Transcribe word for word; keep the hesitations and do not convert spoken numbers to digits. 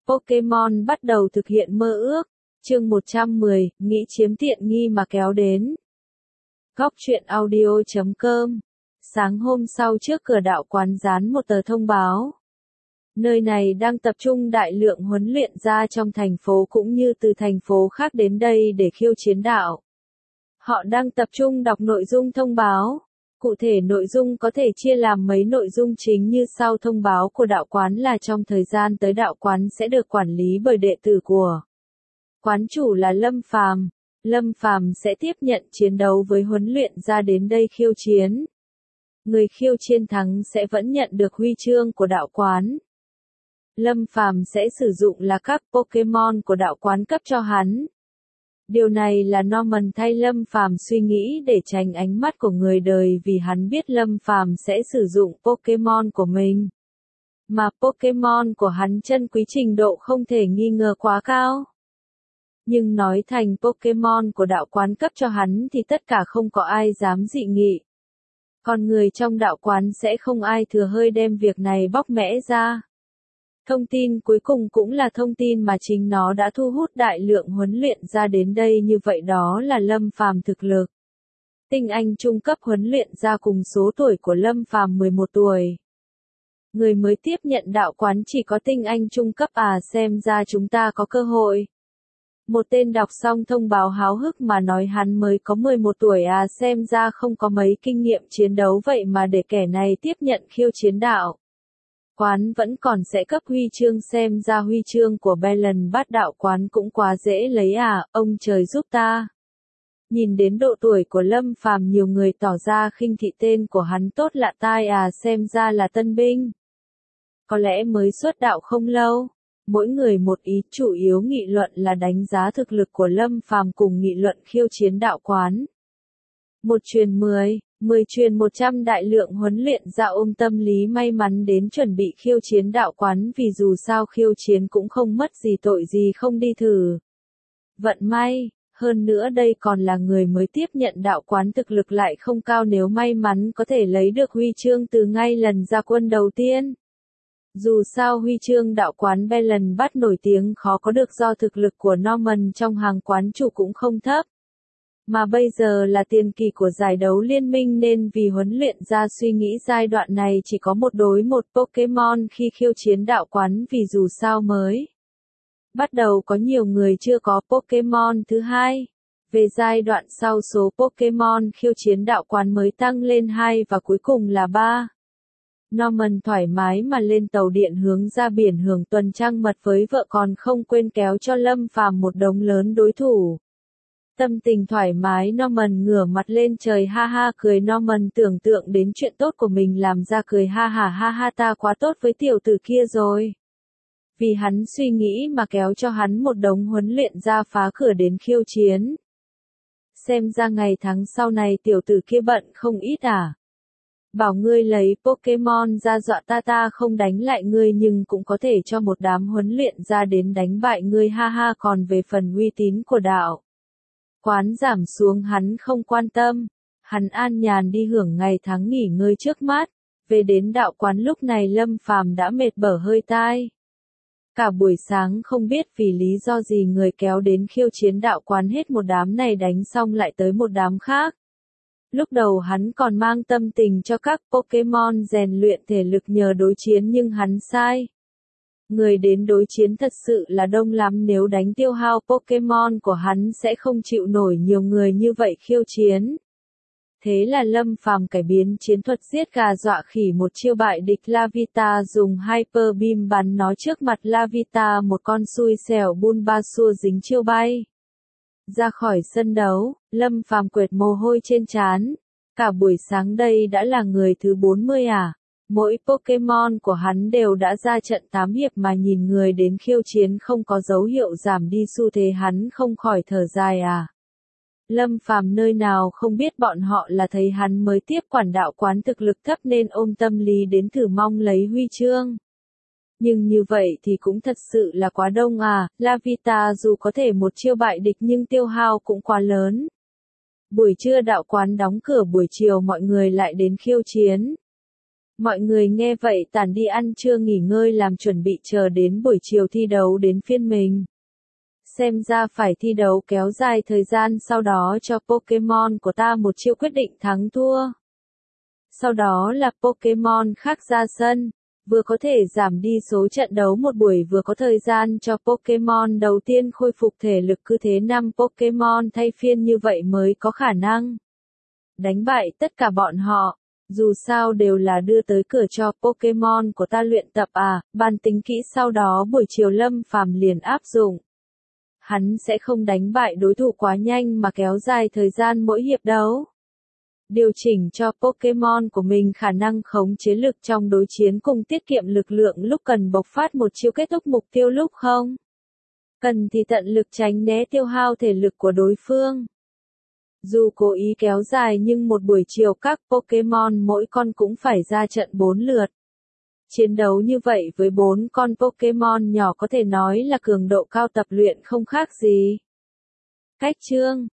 Pokemon bắt đầu thực hiện mơ ước. Chương một trăm mười, nghĩ chiếm tiện nghi mà kéo đến. Góc truyện audio chấm com. Sáng hôm sau trước cửa đạo quán dán một tờ thông báo. Nơi này đang tập trung đại lượng huấn luyện ra trong thành phố cũng như từ thành phố khác đến đây để khiêu chiến đạo. Họ đang tập trung đọc nội dung thông báo. Cụ thể nội dung có thể chia làm mấy nội dung chính như sau. Thông báo của đạo quán là trong thời gian tới đạo quán sẽ được quản lý bởi đệ tử của quán chủ là Lâm Phàm. Lâm Phàm sẽ tiếp nhận chiến đấu với huấn luyện ra đến đây khiêu chiến. Người khiêu chiến thắng sẽ vẫn nhận được huy chương của đạo quán. Lâm Phàm sẽ sử dụng là các Pokemon của đạo quán cấp cho hắn. Điều này là Norman thay Lâm Phàm suy nghĩ để tránh ánh mắt của người đời vì hắn biết Lâm Phàm sẽ sử dụng Pokemon của mình. Mà Pokemon của hắn chân quý trình độ không thể nghi ngờ quá cao. Nhưng nói thành Pokemon của đạo quán cấp cho hắn thì tất cả không có ai dám dị nghị. Còn người trong đạo quán sẽ không ai thừa hơi đem việc này bóc mẽ ra. Thông tin cuối cùng cũng là thông tin mà chính nó đã thu hút đại lượng huấn luyện ra đến đây như vậy đó là Lâm Phàm thực lực. Tinh Anh trung cấp huấn luyện ra cùng số tuổi của Lâm Phàm mười một tuổi. Người mới tiếp nhận đạo quán chỉ có Tinh Anh trung cấp à, xem ra chúng ta có cơ hội. Một tên đọc xong thông báo háo hức mà nói hắn mới có mười một tuổi à, xem ra không có mấy kinh nghiệm chiến đấu vậy mà để kẻ này tiếp nhận khiêu chiến đạo quán vẫn còn sẽ cấp huy chương, xem ra huy chương của Belen bát đạo quán cũng quá dễ lấy à, ông trời giúp ta. Nhìn đến độ tuổi của Lâm Phàm nhiều người tỏ ra khinh thị tên của hắn tốt lạ tai à, xem ra là tân binh. Có lẽ mới xuất đạo không lâu. Mỗi người một ý, chủ yếu nghị luận là đánh giá thực lực của Lâm Phàm cùng nghị luận khiêu chiến đạo quán. Một truyền mười, mười truyền một trăm đại lượng huấn luyện ra ôm tâm lý may mắn đến chuẩn bị khiêu chiến đạo quán vì dù sao khiêu chiến cũng không mất gì tội gì không đi thử. Vận may, hơn nữa đây còn là người mới tiếp nhận đạo quán thực lực lại không cao nếu may mắn có thể lấy được huy chương từ ngay lần ra quân đầu tiên. Dù sao huy chương đạo quán Belen bắt nổi tiếng khó có được do thực lực của Norman trong hàng quán chủ cũng không thấp. Mà bây giờ là tiền kỳ của giải đấu liên minh nên vì huấn luyện ra suy nghĩ giai đoạn này chỉ có một đối một Pokemon khi khiêu chiến đạo quán vì dù sao mới. Bắt đầu có nhiều người chưa có Pokemon thứ hai. Về giai đoạn sau số Pokemon khiêu chiến đạo quán mới tăng lên hai và cuối cùng là ba. Norman thoải mái mà lên tàu điện hướng ra biển hưởng tuần trăng mật với vợ còn không quên kéo cho Lâm Phàm một đống lớn đối thủ. Tâm tình thoải mái Norman ngửa mặt lên trời ha ha cười. Norman tưởng tượng đến chuyện tốt của mình làm ra cười ha ha ha ha, ta quá tốt với tiểu tử kia rồi. Vì hắn suy nghĩ mà kéo cho hắn một đống huấn luyện ra phá cửa đến khiêu chiến. Xem ra ngày tháng sau này tiểu tử kia bận không ít à. Bảo ngươi lấy Pokemon ra dọa ta ta không đánh lại ngươi nhưng cũng có thể cho một đám huấn luyện ra đến đánh bại ngươi ha ha. Còn về phần uy tín của đạo quán giảm xuống hắn không quan tâm. Hắn an nhàn đi hưởng ngày tháng nghỉ ngơi trước mắt. Về đến đạo quán lúc này Lâm Phàm đã mệt bở hơi tai. Cả buổi sáng không biết vì lý do gì người kéo đến khiêu chiến đạo quán hết một đám này đánh xong lại tới một đám khác. Lúc đầu hắn còn mang tâm tình cho các Pokemon rèn luyện thể lực nhờ đối chiến nhưng hắn sai. Người đến đối chiến thật sự là đông lắm, nếu đánh tiêu hao Pokemon của hắn sẽ không chịu nổi nhiều người như vậy khiêu chiến. Thế là Lâm Phàm cải biến chiến thuật giết gà dọa khỉ một chiêu bại địch Lavita, dùng Hyper Beam bắn nó trước mặt Lavita, một con xui xẻo Bulbasaur dính chiêu bay. Ra khỏi sân đấu, Lâm Phàm quệt mồ hôi trên trán. Cả buổi sáng đây đã là người thứ bốn mươi à. Mỗi Pokemon của hắn đều đã ra trận tám hiệp mà nhìn người đến khiêu chiến không có dấu hiệu giảm đi xu thế hắn không khỏi thở dài à. Lâm Phàm nơi nào không biết bọn họ là thấy hắn mới tiếp quản đạo quán thực lực thấp nên ôm tâm lý đến thử mong lấy huy chương. Nhưng như vậy thì cũng thật sự là quá đông à, Lavita dù có thể một chiêu bại địch nhưng tiêu hao cũng quá lớn. Buổi trưa đạo quán đóng cửa, buổi chiều mọi người lại đến khiêu chiến. Mọi người nghe vậy tản đi ăn trưa nghỉ ngơi làm chuẩn bị chờ đến buổi chiều thi đấu đến phiên mình. Xem ra phải thi đấu kéo dài thời gian sau đó cho Pokemon của ta một chiêu quyết định thắng thua. Sau đó là Pokemon khác ra sân, vừa có thể giảm đi số trận đấu một buổi vừa có thời gian cho Pokemon đầu tiên khôi phục thể lực, cứ thế năm Pokemon thay phiên như vậy mới có khả năng đánh bại tất cả bọn họ. Dù sao đều là đưa tới cửa cho Pokemon của ta luyện tập à, bàn tính kỹ sau đó buổi chiều Lâm Phàm liền áp dụng. Hắn sẽ không đánh bại đối thủ quá nhanh mà kéo dài thời gian mỗi hiệp đấu. Điều chỉnh cho Pokemon của mình khả năng khống chế lực trong đối chiến cùng tiết kiệm lực lượng lúc cần bộc phát một chiêu kết thúc mục tiêu, lúc không cần thì tận lực tránh né tiêu hao thể lực của đối phương. Dù cố ý kéo dài nhưng một buổi chiều các Pokemon mỗi con cũng phải ra trận bốn lượt. Chiến đấu như vậy với bốn con Pokemon nhỏ có thể nói là cường độ cao tập luyện không khác gì. Cách chương